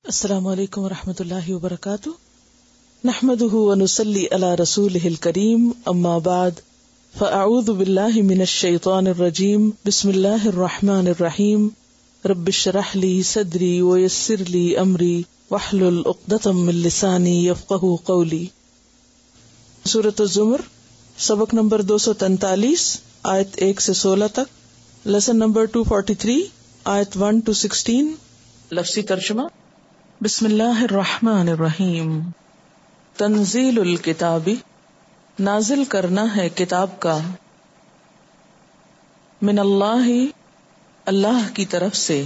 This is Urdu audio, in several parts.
السلام علیکم ورحمۃ اللہ وبرکاتہ. نحمده ونصلی علی رسوله الکریم. اما بعد فاعوذ باللہ من الشیطان الرجیم. بسم اللہ الرحمن الرحیم. رب اشرح لی صدری ویسر لی امری واحلل عقدۃ من لسانی یفقهوا قولی. سورۃ الزمر، سبق نمبر 243، آیت 1 سے 16 تک. لیسن نمبر 243، آیت 1 to 16. لفظی ترجمہ: بسم اللہ الرحمن الرحیم. تنزیل الکتاب، نازل کرنا ہے کتاب کا، من اللہ، اللہ کی طرف سے،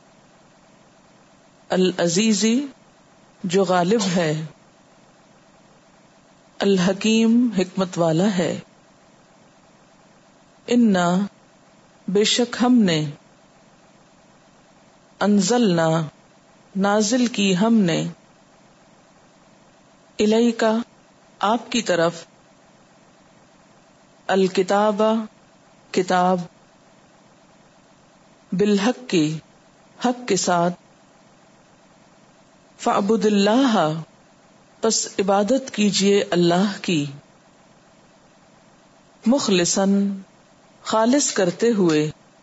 العزیز، جو غالب ہے، الحکیم، حکمت والا ہے. انا، بے شک ہم نے، انزلنا، نازل کی ہم نے، الیکا، آپ کی طرف، الکتاب، کتاب، بالحق کی، حق کے ساتھ، فاعبد اللہ، پس عبادت کیجئے اللہ کی، مخلصاً، خالص کرتے ہوئے،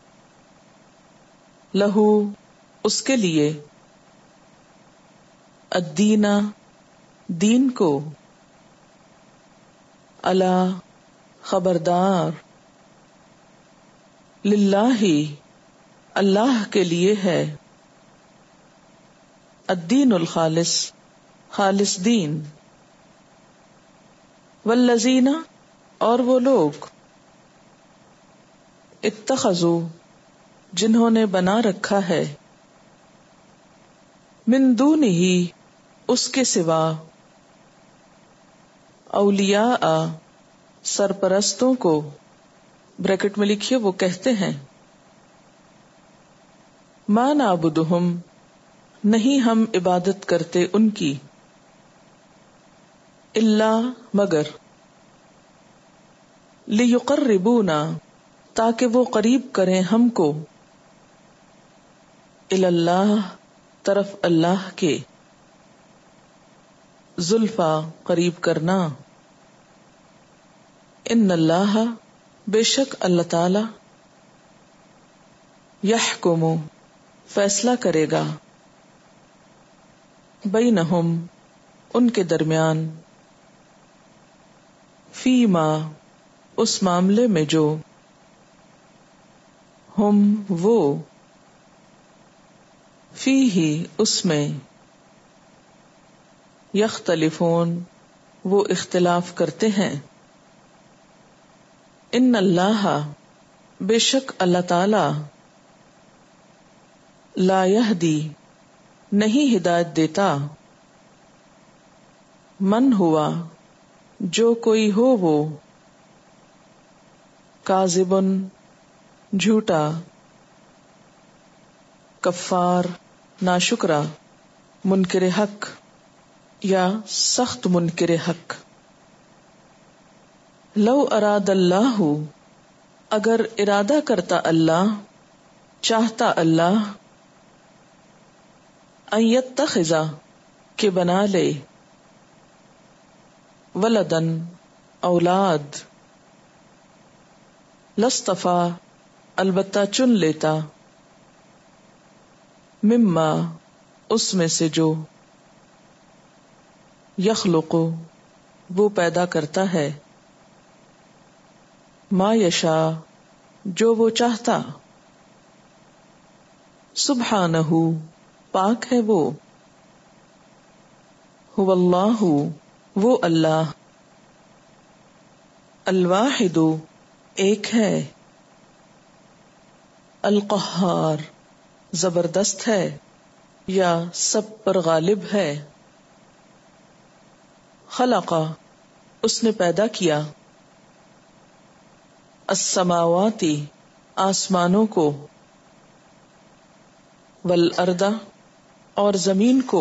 لہو، اس کے لیے، الدین، دین کو، الا، خبردار، للہ، اللہ کے لیے ہے، الدین الخالص، خالص دین، والذین، اور وہ لوگ، اتخذوا، جنہوں نے بنا رکھا ہے، من دونہ، اس کے سوا، اولیاء، سرپرستوں کو، بریکٹ میں لکھیے، وہ کہتے ہیں، ما نعبدہم، نہیں ہم عبادت کرتے ان کی، الا، مگر، لیقربونا، تاکہ وہ قریب کریں ہم کو، اللہ، طرف اللہ کے، زلفا، قریب کرنا. ان اللہ، بے شک اللہ تعالی، یحکم، فیصلہ کرے گا، بینہم، ان کے درمیان، فیما، اس معاملے میں جو، ہم، وہ، فیہ، اس میں، یختلفون، وہ اختلاف کرتے ہیں. ان اللہ، بے شک اللہ تعالی، لا یہدی، نہیں ہدایت دیتا، من ہوا، جو کوئی ہو وہ، کاذبن، جھوٹا، کفار، ناشکرا، منکر حق، یا سخت منکر حق. لو اراد اللہ، اگر ارادہ کرتا اللہ، چاہتا اللہ، ان یتخذ، کہ بنا لے، ولدن، اولاد، لاصطفیٰ، البتہ چن لیتا، مما، اس میں سے جو، یخلق، وہ پیدا کرتا ہے، ما یشاء، جو وہ چاہتا، سبحانہ، پاک ہے وہ، هو اللہ، وہ اللہ، الواحد، ایک ہے، القہار، زبردست ہے یا سب پر غالب ہے. خلق، اس نے پیدا کیا، السماوات، آسمانوں کو، والارض، اور زمین کو،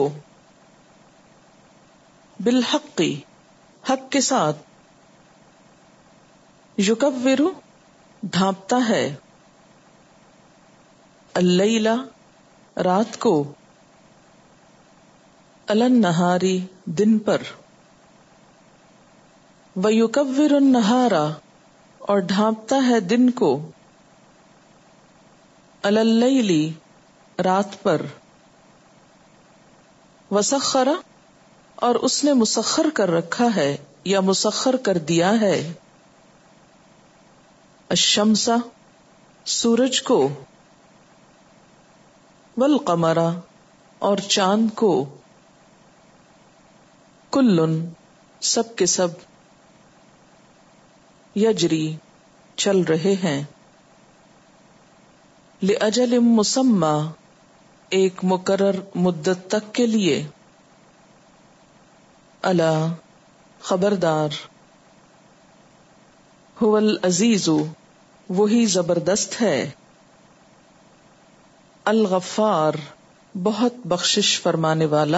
بالحق، حق کے ساتھ، یکور، ڈھانپتا ہے، اللیل، رات کو، علی النہاری دن پر، وَيُكَوِّرُ النَّهَارَ اور ڈھانپتا ہے دن کو، علی اللیل رات پر، وسخر اور اس نے مسخر کر رکھا ہے یا مسخر کر دیا ہے، الشمس سورج کو، والقمر اور چاند کو، کلن سب کے سب، یجری چل رہے ہیں، لأجل مسمی ایک مقرر مدت تک کے لیے، الا خبردار، هو العزیز وہی زبردست ہے، الغفار بہت بخشش فرمانے والا،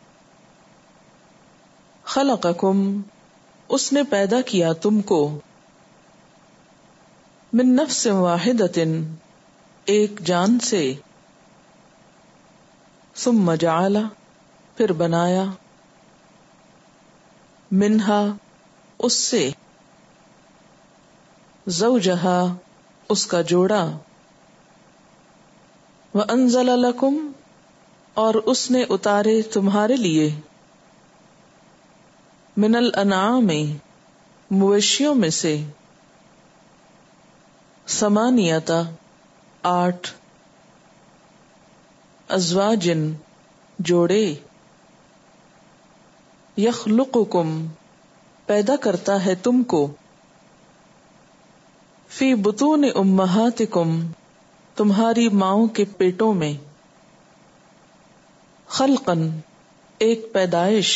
خلقکم اس نے پیدا کیا تم کو، من نفس واحدۃ ایک جان سے، ثم جعل پھر بنایا، منہا اس سے، زوجہا اس کا جوڑا، وانزل لکم اور اس نے اتارے تمہارے لیے، من الانعام مویشیوں میں سے، ثمانیۃ 8، ازواجن جوڑے، یخلقکم پیدا کرتا ہے تم کو، فی بطون امہاتکم تمہاری ماؤں کے پیٹوں میں، خلقن ایک پیدائش،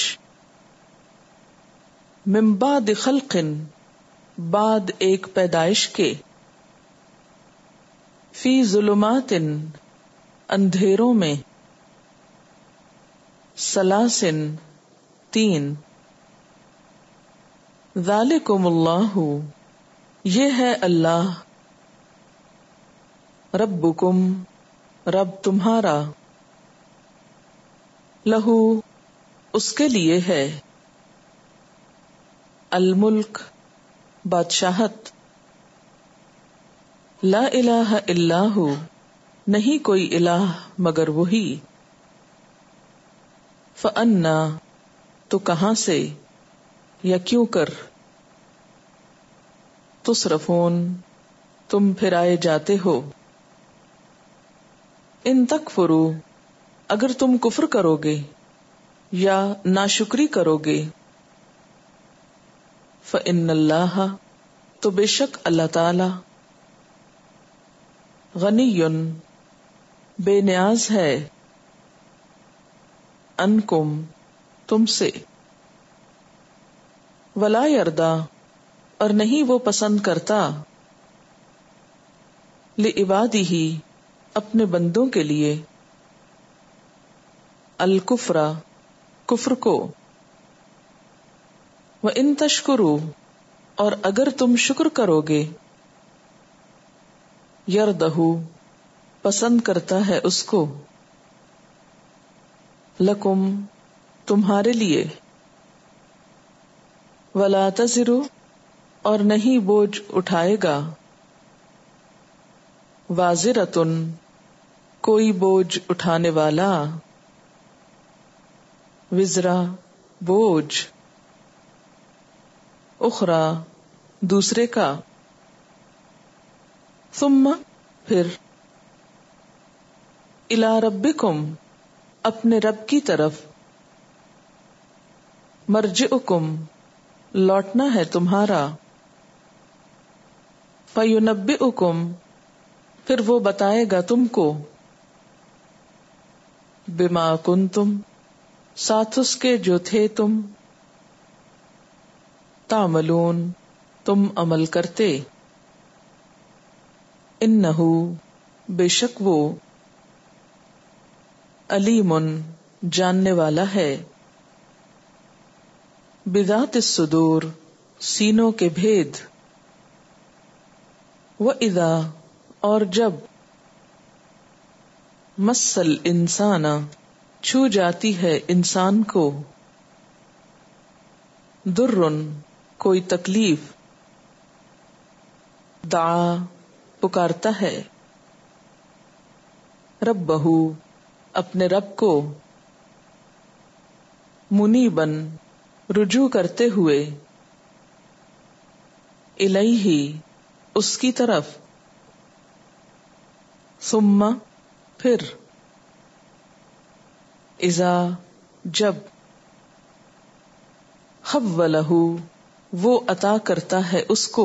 من بعد خلق بعد ایک پیدائش کے، فی ظلمات اندھیروں میں، ثلاث 3، ذالکم اللہ یہ ہے اللہ، ربکم رب تمہارا، لہو اس کے لیے ہے، الملک بادشاہت، لا الہ الا ہو نہیں کوئی الہ مگر وہی، فانا تو کہاں سے یا کیوں کر، تصرفون تم پھرائے جاتے ہو، ان تکفروا اگر تم کفر کرو گے یا ناشکری کرو گے، فإن اللہ تو بے شک اللہ تعالی، غنی بے نیاز ہے، عنکم تم سے، ولا یرضی اور نہیں وہ پسند کرتا، لعبادہ اپنے بندوں کے لیے، الکفر کفر کو، وَإِن تشکروا اور اگر تم شکر کرو گے، یرضہ پسند کرتا ہے اس کو، لکم تمہارے لیے، ولا تزر اور نہیں بوجھ اٹھائے گا، وازرۃ کوئی بوجھ اٹھانے والا، وزرا بوجھ، اخرى دوسرے کا، ثم پھر، الی ربکم اپنے رب کی طرف، مرجعکم لوٹنا ہے تمہارا، فینبئکم پھر وہ بتائے گا تم کو، بما کنتم ساتھ اس کے جو تھے تم، تعملون تم عمل کرتے، انہ بے شک وہ، علیم جاننے والا ہے، بذات الصدور سینوں کے بھید، وَإِذَا اور جب، مس الانسان چھو جاتی ہے انسان کو، درن کوئی تکلیف، دعا پکارتا ہے، ربہ اپنے رب کو، منیبن رجوع کرتے ہوئے، الیہ اس کی طرف، ثم پھر، اذا جب، خولہ وہ عطا کرتا ہے اس کو،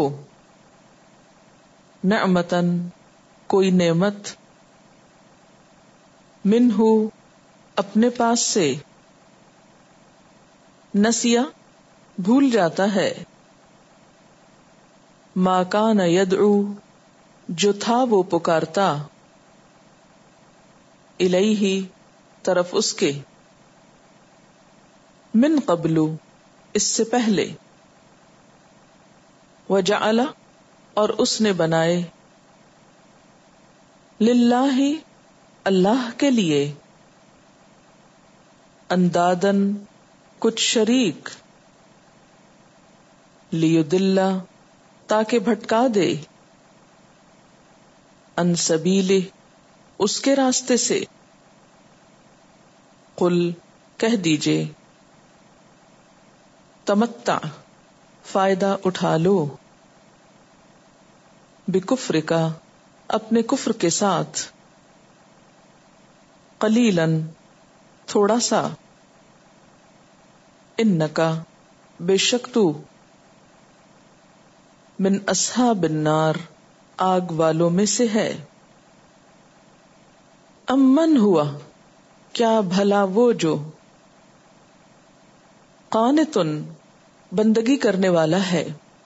نعمتن کوئی نعمت، منہ اپنے پاس سے، نسیا بھول جاتا ہے، ما کان یدعو جو تھا وہ پکارتا، الیہ طرف اس کے، من قبل اس سے پہلے، وجعل اور اس نے بنائے، للہ اللہ کے لیے، اندادن کچھ شریک، لیدل تاکہ بھٹکا دے، عن سبیلہ اس کے راستے سے، قل کہہ دیجئے، تمتع فائدہ اٹھا لو، بکفر کا اپنے کفر کے ساتھ، قلیلاً تھوڑا سا، انکا بے شک تو، من اصحاب النار آگ والوں میں سے ہے، امن ہوا کیا بھلا وہ جو، قانتن بندگی کرنے والا ہے،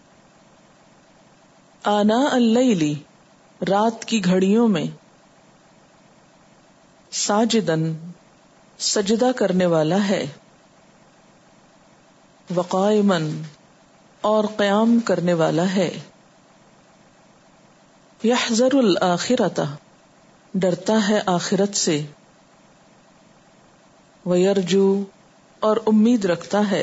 آناء اللیل رات کی گھڑیوں میں، ساجدن سجدہ کرنے والا ہے، وقائمن اور قیام کرنے والا ہے، یحذر الآخرۃ ڈرتا ہے آخرت سے، ویرجو اور امید رکھتا ہے،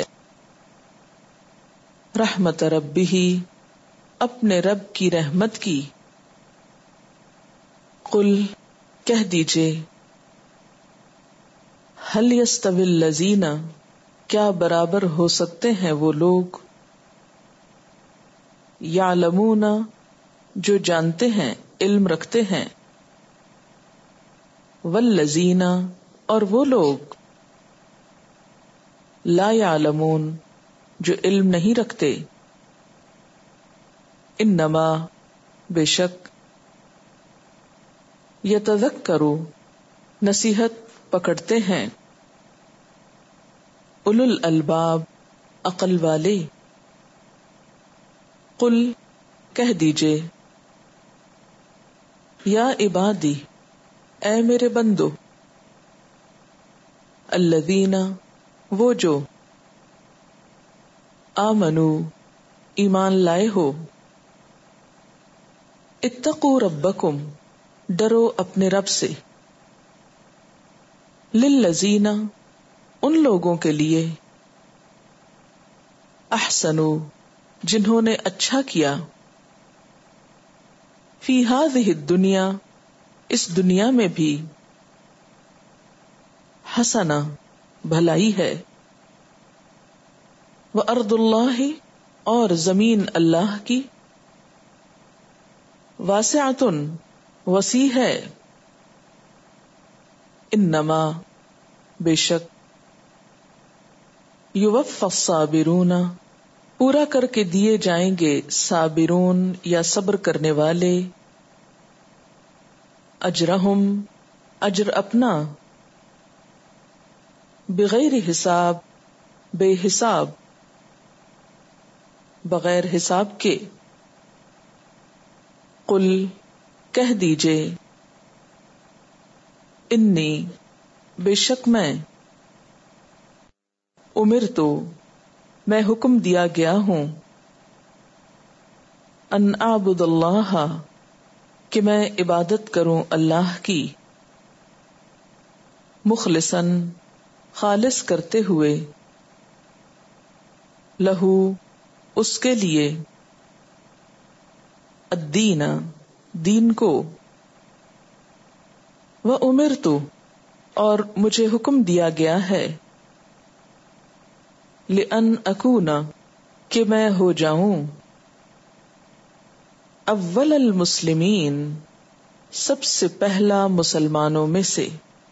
رحمت ربہ اپنے رب کی رحمت کی، قل کہہ دیجئے، هل يستوي الذین کیا برابر ہو سکتے ہیں وہ لوگ، یعلمون جو جانتے ہیں علم رکھتے ہیں، والذین اور وہ لوگ، لا یعلمون جو علم نہیں رکھتے، انما بے شک، یتذکروا نصیحت پکڑتے ہیں، اولو الالباب عقل والے، قل کہہ دیجئے، یا عبادی اے میرے بندو، الذین وہ جو، آمنو ایمان لائے ہو، اتقوا ربکم ڈرو اپنے رب سے، للذین ان لوگوں کے لیے، احسنوا جنہوں نے اچھا کیا، فی ہذہ الدنیا اس دنیا میں بھی، حسنہ بھلائی ہے، وارض اللہ اور زمین اللہ کی، واسعۃ وسیع ہے، انما بے شک، یوفی الصابرون پورا کر کے دیے جائیں گے صابرون یا صبر کرنے والے، اجرہم اجر اپنا، بغیر حساب بے حساب، بغیر حساب کے، قل کہہ دیجئے، انی بے شک میں، امرتو میں حکم دیا گیا ہوں، ان اعبد اللہ کہ میں عبادت کروں اللہ کی، مخلصاً خالص کرتے ہوئے، لہو اس کے لیے، الدین دین کو، وَأُمِرْتُ اور مجھے حکم دیا گیا ہے، لِأَنْ أَكُونَ کہ میں ہو جاؤں، اول المسلمین سب سے پہلا مسلمانوں میں سے۔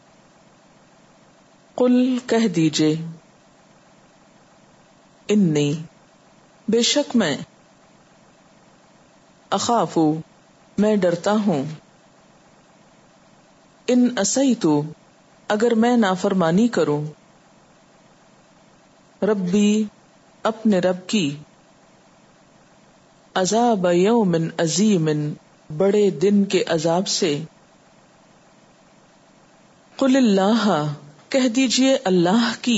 قل کہہ دیجئے، انی بے شک میں، اخاف میں ڈرتا ہوں، ان عصیت اگر میں نافرمانی کروں، ربی اپنے رب کی، عذاب یوم عظیم بڑے دن کے عذاب سے۔ قل اللہ کہہ دیجئے اللہ کی،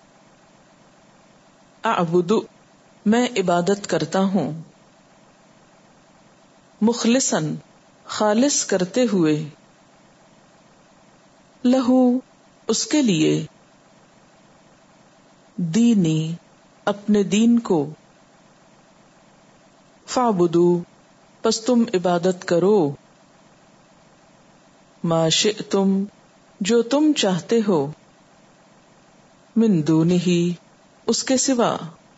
اعبد میں عبادت کرتا ہوں، مخلصاً خالص کرتے ہوئے، لہو اس کے لیے، دینی اپنے دین کو، فاعبدوا پس تم عبادت کرو، ما شئتم جو تم چاہتے ہو، من دونہ اس کے سوا،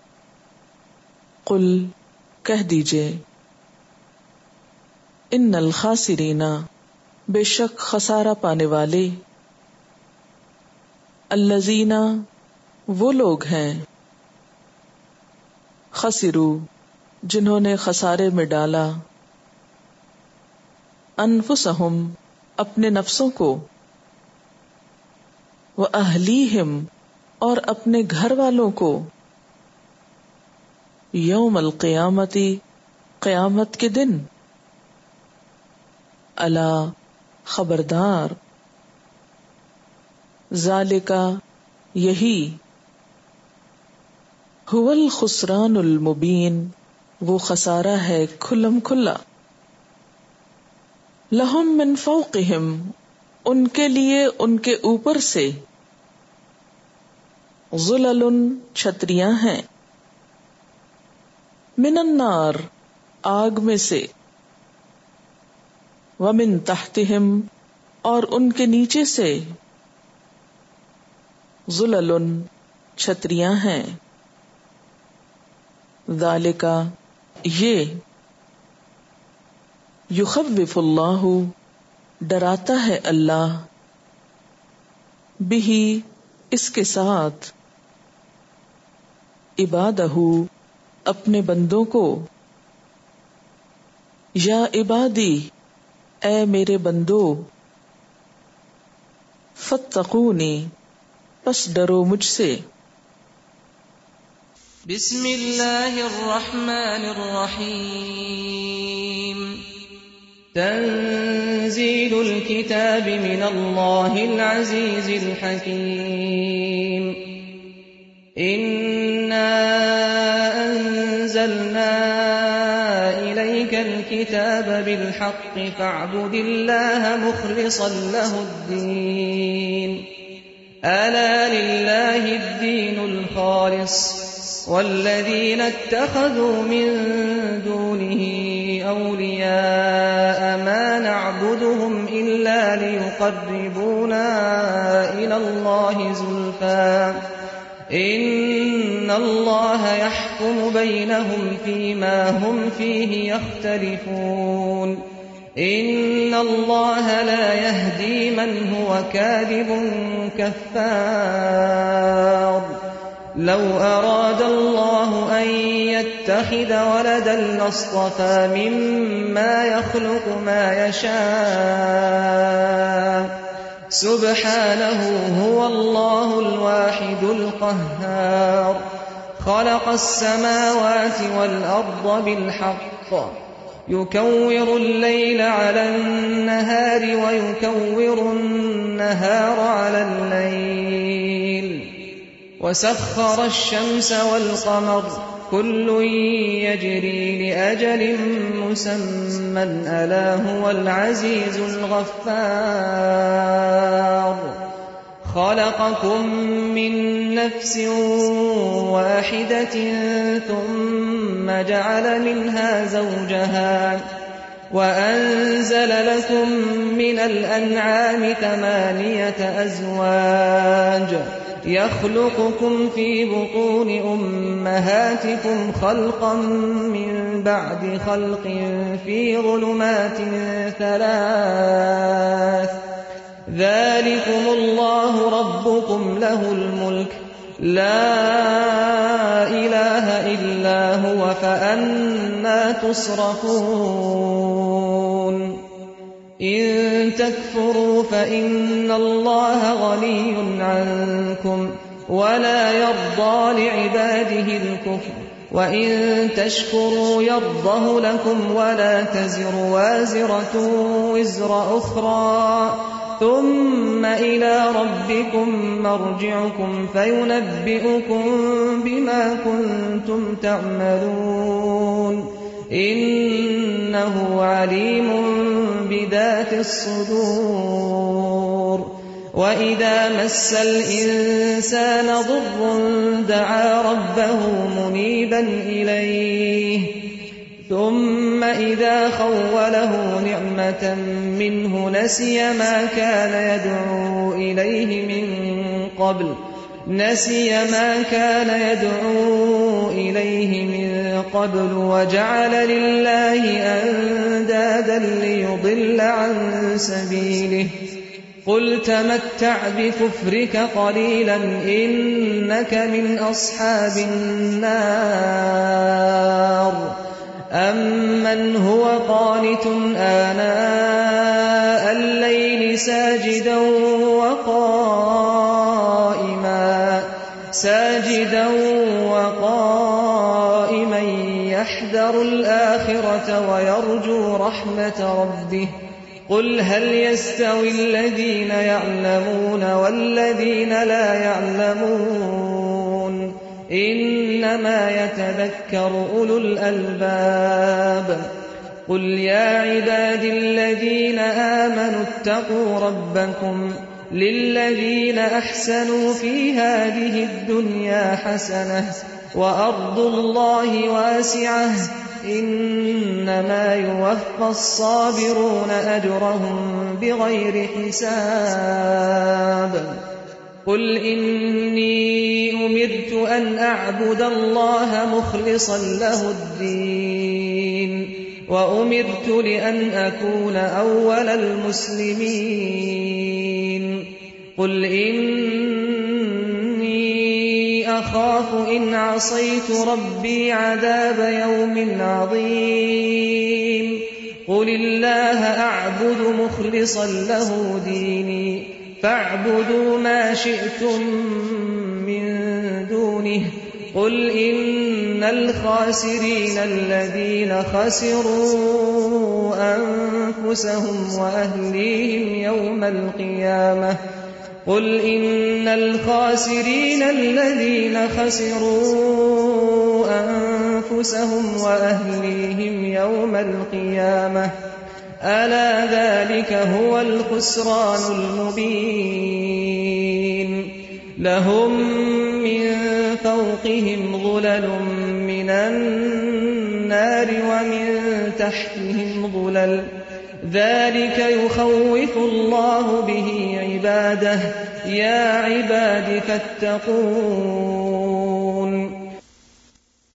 قل کہہ دیجئے، ان الخاسرین بے شک خسارہ پانے والے، الذین وہ لوگ ہیں، خسروا جنہوں نے خسارے میں ڈالا، انفسہم اپنے نفسوں کو، واہلیہم اور اپنے گھر والوں کو، یوم القیامت قیامت کے دن، الا خبردار، ذالک یہی، هو الخسران المبین وہ خسارہ ہے کھلم کھلا، لہم من فوقہم ان کے لیے ان کے اوپر سے، ظلل چھتریاں ہیں، من النار آگ میں سے، ومن تحتہم اور ان کے نیچے سے، ظلل چھتریاں ہیں، ذالک یہ، یخوف اللہ ڈراتا ہے اللہ، بہ اس کے ساتھ، عبادہ اپنے بندوں کو، یا عبادی اے میرے بندو، فاتقونی پس ڈرو مجھ سے۔ بسم اللہ الرحمن الرحیم، تنزیل الکتاب من اللہ العزیز الحکیم، انا انزلنا الیک الکتاب بالحق فاعبد اللہ مخلصا له الدین، الا للہ الدین الخالص، والذین اتخذوا من دونه اولیاء ما نعبدهم الا ليقربونا الى الله زلفى ان الله يحكم بينهم فيما هم فيه يختلفون ان الله لا يهدي من هو كاذب كفار، لو اراد الله ان يتخذ ولدا لاصطفى مما يخلق ما يشاء، سبحانه هو الله الواحد القهار، خلق السماوات والأرض بالحق، يكور الليل على النهار ويكور النهار على الليل، وسخر الشمس والقمر كل يجري لأجل مسمى ألا هو العزيز الغفار، خلقكم من نفس واحدة ثم جعل منها زوجها وأنزل لكم من الأنعام 8 أزواج يخلقكم في بطون أمهاتكم خلقا من بعد خلق في ظلمات 3 ذلكم الله ربكم له الملك لا إله إلا هو فأنى تصرفون إن تكفروا فإن الله غني عنكم ولا يرضى لعباده الكفر وإن تشكروا يرضه لكم ولا تزر وازرة وزر أخرى ثم إلى ربكم مرجعكم فينبئكم بما كنتم تعملون إنه عليم بذات الصدور وإذا مس الإنسان ضر دعا ربه منيبا إليه ثم إذا خوله نعمة منه نسي ما كان يدعو إليه من قبل وجعل لله أندادا ليضل عن سبيله قل تمتع بكفرك قليلا إنك من أصحاب النار أمن هو قانت آناء الليل ساجدا وقائما يحذر الآخرة ويرجو رحمة ربه قل هل يستوي الذين يعلمون والذين لا يعلمون إنما يتذكر أولو الألباب قل يا عبادي الذين آمنوا اتقوا ربكم للذين أحسنوا في هذه الدنيا حسنة وأرض الله واسعة إنما يوفى الصابرون أجرهم بغير حساب قل إني أمرت أن أعبد الله مخلصا له الدين وأمرت لأن أكون أول المسلمين قل إني أخاف إن عصيت ربي عذاب يوم عظيم قل الله أعبد مخلصا له ديني فاعبدوا ما شئتم من دونه قل إن الخاسرين الذين خسروا أنفسهم وأهليهم يوم القيامة قل إن الخاسرين الذين خسروا أنفسهم وأهليهم يوم القيامة ألا ذلك هو الخسران المبين لهم من فوقهم ظلل من النار ومن تحتهم ظلل ذلك يخوف الله به عباده يا عباد فاتقون